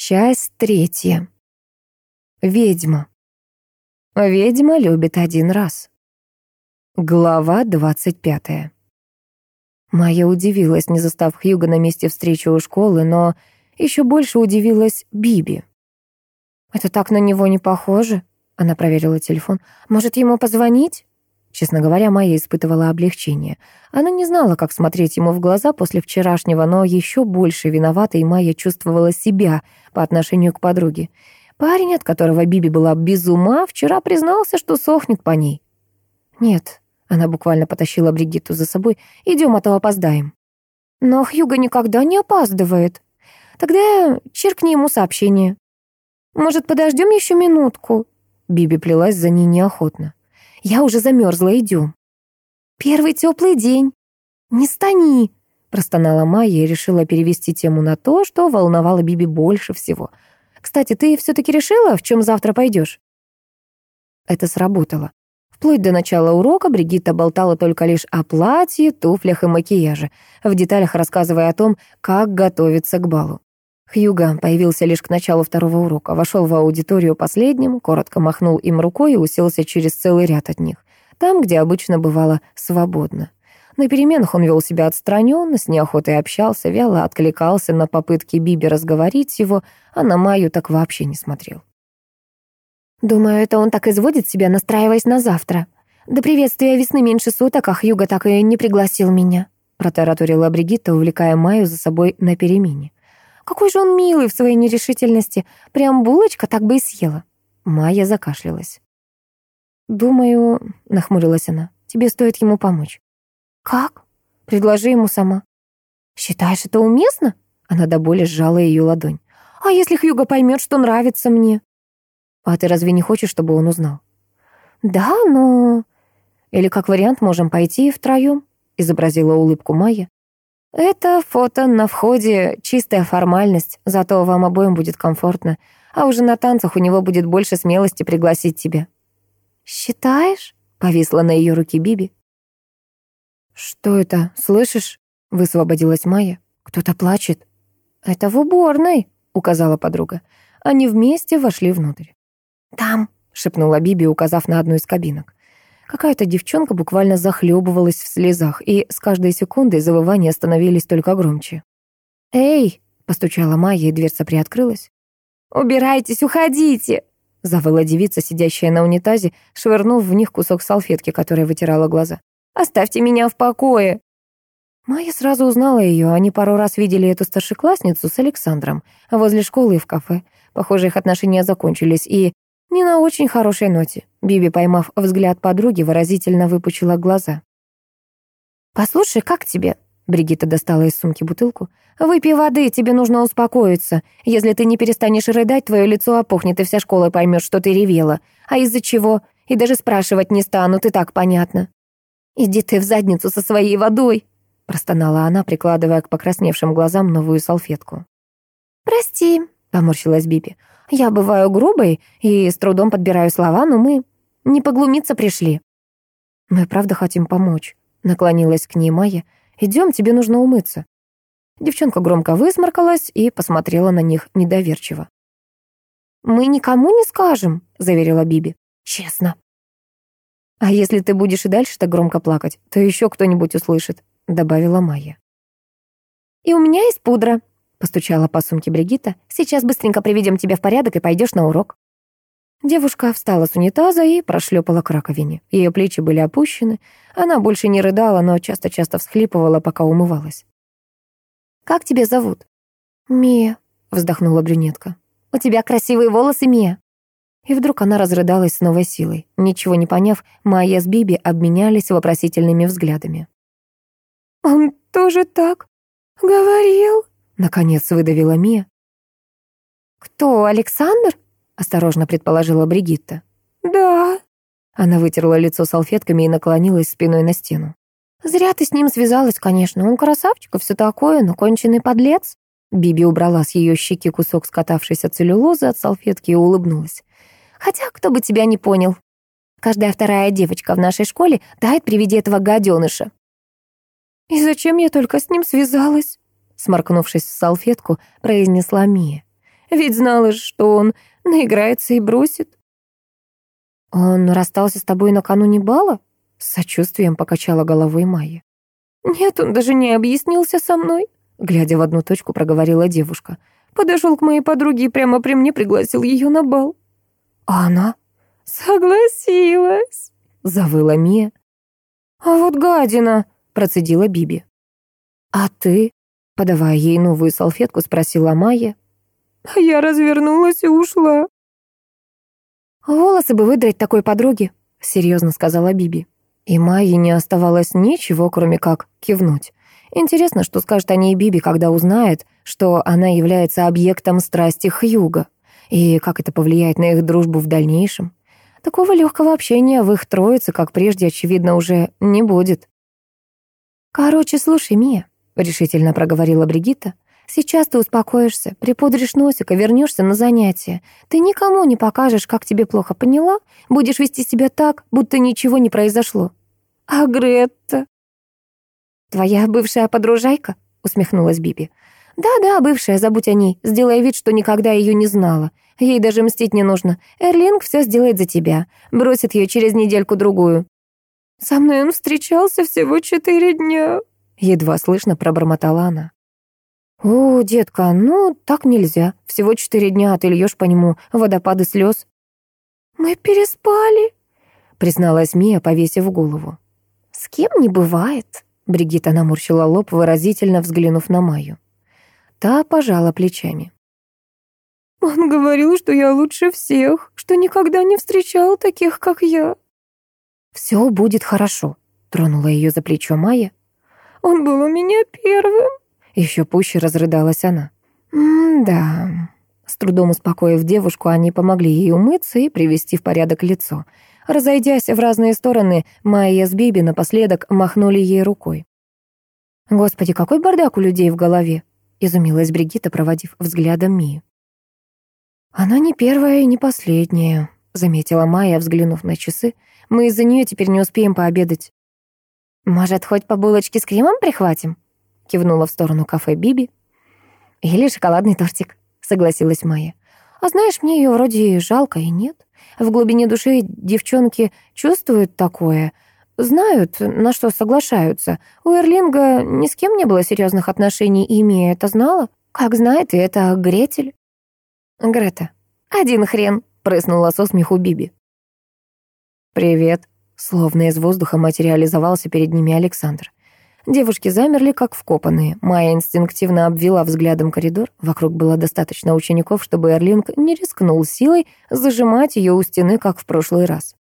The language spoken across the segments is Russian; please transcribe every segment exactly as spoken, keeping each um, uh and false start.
Часть третья. Ведьма. Ведьма любит один раз. Глава двадцать пятая. Майя удивилась, не застав Хьюга на месте встречи у школы, но еще больше удивилась Биби. «Это так на него не похоже», — она проверила телефон. «Может, ему позвонить?» Честно говоря, Майя испытывала облегчение. Она не знала, как смотреть ему в глаза после вчерашнего, но еще больше виноватой Майя чувствовала себя по отношению к подруге. Парень, от которого Биби была без ума, вчера признался, что сохнет по ней. «Нет», — она буквально потащила Бригитту за собой, — «идем, а то опоздаем». «Но Хьюго никогда не опаздывает. Тогда чиркни ему сообщение». «Может, подождем еще минутку?» Биби плелась за ней неохотно. «Я уже замерзла, идем». «Первый теплый день». «Не стани», — простонала Майя и решила перевести тему на то, что волновало Биби больше всего. «Кстати, ты все-таки решила, в чем завтра пойдешь?» Это сработало. Вплоть до начала урока Бригитта болтала только лишь о платье, туфлях и макияже, в деталях рассказывая о том, как готовиться к балу. Хьюго появился лишь к началу второго урока, вошел в аудиторию последним, коротко махнул им рукой и уселся через целый ряд от них, там, где обычно бывало свободно. На переменах он вел себя отстраненно, с неохотой общался, вяло откликался на попытки Биби разговорить его, а на Майю так вообще не смотрел. «Думаю, это он так изводит себя, настраиваясь на завтра. До приветствия весны меньше суток, а Хьюго так и не пригласил меня», протараторила Бригитта, увлекая Майю за собой на перемене. «Какой же он милый в своей нерешительности. Прям булочка так бы и съела». Майя закашлялась. «Думаю», — нахмурилась она, — «тебе стоит ему помочь». «Как?» «Предложи ему сама». «Считаешь, это уместно?» Она до боли сжала ее ладонь. «А если Хьюго поймет, что нравится мне?» «А ты разве не хочешь, чтобы он узнал?» «Да, но...» «Или как вариант можем пойти втроем», — изобразила улыбку Майя. «Это фото на входе, чистая формальность, зато вам обоим будет комфортно, а уже на танцах у него будет больше смелости пригласить тебя». «Считаешь?» — повисла на ее руке Биби. «Что это, слышишь?» — высвободилась Майя. «Кто-то плачет». «Это в уборной», — указала подруга. Они вместе вошли внутрь. «Там», — шепнула Биби, указав на одну из кабинок. Какая-то девчонка буквально захлебывалась в слезах, и с каждой секундой завывания становились только громче. «Эй!» — постучала Майя, и дверца приоткрылась. «Убирайтесь, уходите!» — завыла девица, сидящая на унитазе, швырнув в них кусок салфетки, которая вытирала глаза. «Оставьте меня в покое!» Майя сразу узнала ее. Они пару раз видели эту старшеклассницу с Александром возле школы и в кафе. Похоже, их отношения закончились, и не на очень хорошей ноте. Биби, поймав взгляд подруги, выразительно выпучила глаза. «Послушай, как тебе?» Бригитта достала из сумки бутылку. «Выпей воды, тебе нужно успокоиться. Если ты не перестанешь рыдать, твое лицо опухнет, и вся школа поймет, что ты ревела. А из-за чего? И даже спрашивать не станут, и так понятно». «Иди ты в задницу со своей водой!» простонала она, прикладывая к покрасневшим глазам новую салфетку. «Прости», — поморщилась Биби. «Я бываю грубой и с трудом подбираю слова, но мы не поглумиться пришли». «Мы правда хотим помочь», — наклонилась к ней Майя. «Идем, тебе нужно умыться». Девчонка громко высморкалась и посмотрела на них недоверчиво. «Мы никому не скажем», — заверила Биби. «Честно». «А если ты будешь и дальше так громко плакать, то еще кто-нибудь услышит», — добавила Майя. «И у меня есть пудра», — постучала по сумке Бригитта. «Сейчас быстренько приведем тебя в порядок и пойдешь на урок». Девушка встала с унитаза и прошлепала к раковине. Ее плечи были опущены. Она больше не рыдала, но часто-часто всхлипывала, пока умывалась. «Как тебя зовут?» «Мия», — вздохнула брюнетка. «У тебя красивые волосы, Мия». И вдруг она разрыдалась с новой силой. Ничего не поняв, Майя с Биби обменялись вопросительными взглядами. «Он тоже так говорил?» — наконец выдавила Мия. «Кто, Александр?» — осторожно предположила Бригитта. «Да». Она вытерла лицо салфетками и наклонилась спиной на стену. «Зря ты с ним связалась, конечно. Он красавчик и все такое, но конченый подлец». Биби убрала с ее щеки кусок скатавшейся целлюлозы от салфетки и улыбнулась. «Хотя, кто бы тебя не понял. Каждая вторая девочка в нашей школе тает при виде этого гаденыша». «И зачем я только с ним связалась?» Сморкнувшись в салфетку, произнесла Мия. Ведь знала же, что он наиграется и бросит. «Он расстался с тобой накануне бала?» С сочувствием покачала головой Майя. «Нет, он даже не объяснился со мной», глядя в одну точку, проговорила девушка. «Подошел к моей подруге и прямо при мне пригласил ее на бал». «А она?» «Согласилась», завыла Мия. «А вот гадина», процедила Биби. «А ты?» Подавая ей новую салфетку, спросила Майя. «Я развернулась и ушла». «Волосы бы выдрать такой подруге», серьезно сказала Биби. И Майе не оставалось ничего, кроме как кивнуть. Интересно, что скажет о ней Биби, когда узнает, что она является объектом страсти Хьюга, и как это повлияет на их дружбу в дальнейшем. Такого легкого общения в их троице, как прежде, очевидно, уже не будет. «Короче, слушай, Мия», — решительно проговорила Бригитта, «сейчас ты успокоишься, припудришь носик и вернешься на занятия. Ты никому не покажешь, как тебе плохо, поняла? Будешь вести себя так, будто ничего не произошло». «А Гретта?» «Твоя бывшая подружайка?» — усмехнулась Биби. «Да-да, бывшая, забудь о ней. Сделай вид, что никогда ее не знала. Ей даже мстить не нужно. Эрлинг все сделает за тебя. Бросит ее через недельку-другую». «Со мной он встречался всего четыре дня», — едва слышно пробормотала она. «О, детка, ну так нельзя. Всего четыре дня, а ты льешь по нему водопады слез». «Мы переспали», — призналась Мия, повесив голову. «С кем не бывает», — Бригитта наморщила лоб, выразительно взглянув на Майю. Та пожала плечами. «Он говорил, что я лучше всех, что никогда не встречал таких, как я». «Все будет хорошо», — тронула ее за плечо Майя. «Он был у меня первым», — еще пуще разрыдалась она. «М-да». С трудом успокоив девушку, они помогли ей умыться и привести в порядок лицо. Разойдясь в разные стороны, Майя с Биби напоследок махнули ей рукой. «Господи, какой бардак у людей в голове!» — изумилась Бригитта, проводив взглядом Мию. «Она не первая и не последняя», — заметила Майя, взглянув на часы. «Мы из-за нее теперь не успеем пообедать». «Может, хоть по булочке с кремом прихватим?» — кивнула в сторону кафе Биби. «Или шоколадный тортик», — согласилась Майя. «А знаешь, мне ее вроде жалко и нет. В глубине души девчонки чувствуют такое, знают, на что соглашаются. У Эрлинга ни с кем не было серьезных отношений, и Мия это знала. Как знает, и это Гретель». «Грета, один хрен», — прыснула со смеху Биби. «Привет», — словно из воздуха материализовался перед ними Александр. Девушки замерли, как вкопанные. Майя инстинктивно обвела взглядом коридор. Вокруг было достаточно учеников, чтобы Эрлинг не рискнул силой зажимать ее у стены, как в прошлый раз.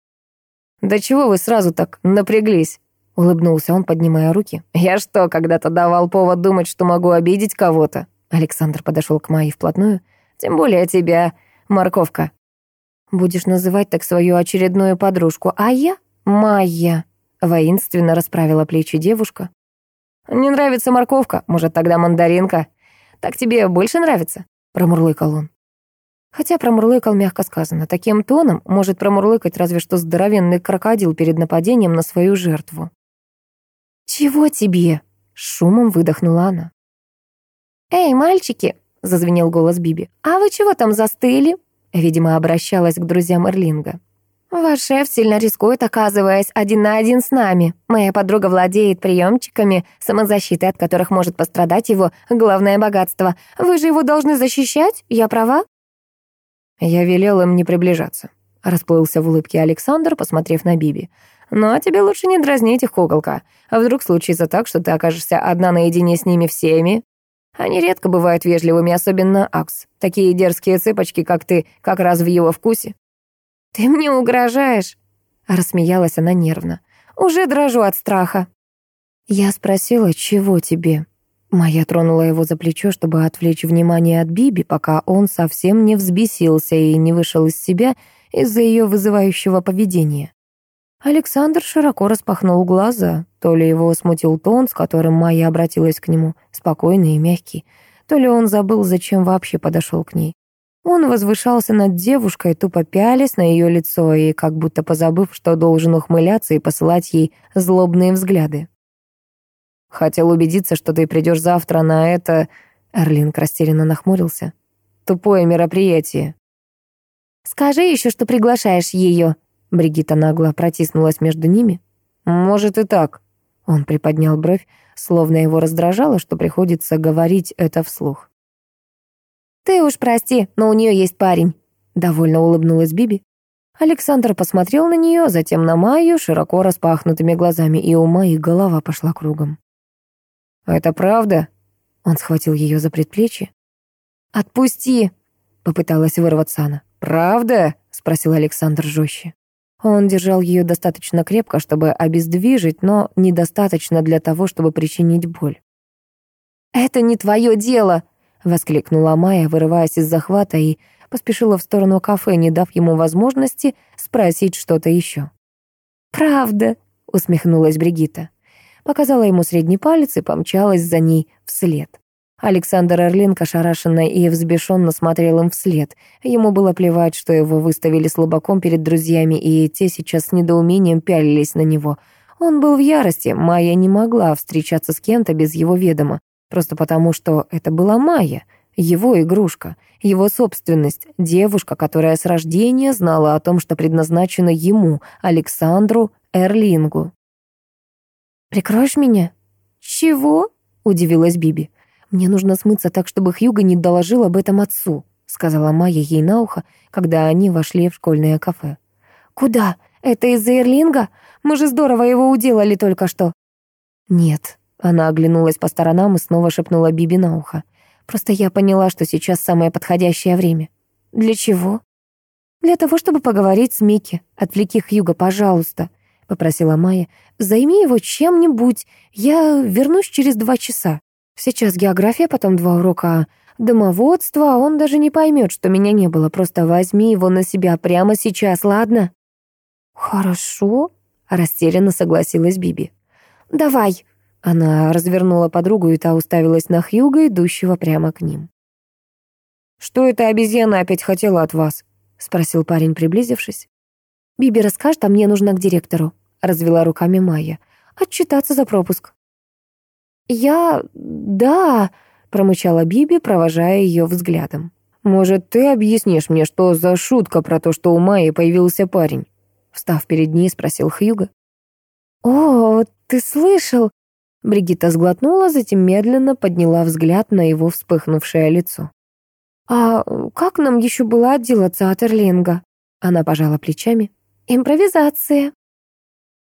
«Да чего вы сразу так напряглись?» — улыбнулся он, поднимая руки. «Я что, когда-то давал повод думать, что могу обидеть кого-то?» Александр подошел к Майе вплотную. «Тем более тебя, морковка». «Будешь называть так свою очередную подружку, а я — Майя», — воинственно расправила плечи девушка. «Не нравится морковка, может, тогда мандаринка? Так тебе больше нравится?» — промурлыкал он. Хотя промурлыкал мягко сказано. Таким тоном может промурлыкать разве что здоровенный крокодил перед нападением на свою жертву. «Чего тебе?» — шумом выдохнула она. «Эй, мальчики!» — зазвенел голос Биби. «А вы чего там застыли?» Видимо, обращалась к друзьям Эрлинга. «Ваш шеф сильно рискует, оказываясь один на один с нами. Моя подруга владеет приемчиками самозащиты, от которых может пострадать его главное богатство. Вы же его должны защищать, я права?» «Я велел им не приближаться», — расплылся в улыбке Александр, посмотрев на Биби. «Ну, а тебе лучше не дразнить их, куколка. А вдруг случится так, что ты окажешься одна наедине с ними всеми? Они редко бывают вежливыми, особенно Акс. Такие дерзкие цыпочки, как ты, как раз в его вкусе». «Ты мне угрожаешь?» — рассмеялась она нервно. «Уже дрожу от страха». Я спросила, чего тебе? Майя тронула его за плечо, чтобы отвлечь внимание от Биби, пока он совсем не взбесился и не вышел из себя из-за ее вызывающего поведения. Александр широко распахнул глаза. То ли его смутил тон, с которым Майя обратилась к нему, спокойный и мягкий, то ли он забыл, зачем вообще подошел к ней. Он возвышался над девушкой, тупо пялясь на ее лицо и как будто позабыв, что должен ухмыляться и посылать ей злобные взгляды. «Хотел убедиться, что ты придешь завтра на это...» Эрлинг растерянно нахмурился. тупое мероприятие». «Скажи еще, что приглашаешь ее». Бригитта нагло протиснулась между ними. «Может и так». Он приподнял бровь, словно его раздражало, что приходится говорить это вслух. «Ты уж прости, но у нее есть парень», — довольно улыбнулась Биби. Александр посмотрел на нее, затем на Майю широко распахнутыми глазами, и у Майи голова пошла кругом. «Это правда?» Он схватил ее за предплечье. «Отпусти!» — попыталась вырваться она. «Правда?» — спросил Александр жестче. Он держал ее достаточно крепко, чтобы обездвижить, но недостаточно для того, чтобы причинить боль. «Это не твое дело!» — воскликнула Майя, вырываясь из захвата, и поспешила в сторону кафе, не дав ему возможности спросить что-то еще. «Правда?» — усмехнулась Бригитта. Показала ему средний палец и помчалась за ней вслед. Александр Орлинг ошарашенно и взбешенно смотрел им вслед. Ему было плевать, что его выставили слабаком перед друзьями, и те сейчас с недоумением пялились на него. Он был в ярости, Майя не могла встречаться с кем-то без его ведома, просто потому что это была Майя, его игрушка, его собственность, девушка, которая с рождения знала о том, что предназначено ему, Александру Эрлингу. «Прикроешь меня?» «Чего?» — удивилась Биби. «Мне нужно смыться так, чтобы Хьюго не доложил об этом отцу», — сказала Майя ей на ухо, когда они вошли в школьное кафе. «Куда? Это из-за Эрлинга? Мы же здорово его уделали только что». «Нет», — она оглянулась по сторонам и снова шепнула Биби на ухо. «Просто я поняла, что сейчас самое подходящее время». «Для чего?» «Для того, чтобы поговорить с Микки. Отвлеки Хьюго, пожалуйста», — попросила Майя. «Займи его чем-нибудь. Я вернусь через два часа. Сейчас география, потом два урока домоводства. Он даже не поймет, что меня не было. Просто возьми его на себя прямо сейчас, ладно?» «Хорошо», — растерянно согласилась Биби. «Давай». Она развернула подругу, и та уставилась на Хьюго, идущего прямо к ним. «Что эта обезьяна опять хотела от вас?» — спросил парень, приблизившись. «Биби расскажет, а мне нужно к директору», — развела руками Майя. «Отчитаться за пропуск». «Я... да...» — промычала Биби, провожая ее взглядом. «Может, ты объяснишь мне, что за шутка про то, что у Майи появился парень?» Встав перед ней, спросил Хьюго. «О, ты слышал?» Бригитта сглотнула, затем медленно подняла взгляд на его вспыхнувшее лицо. «А как нам еще было отделаться от Эрлинга?» Она пожала плечами. «Импровизация».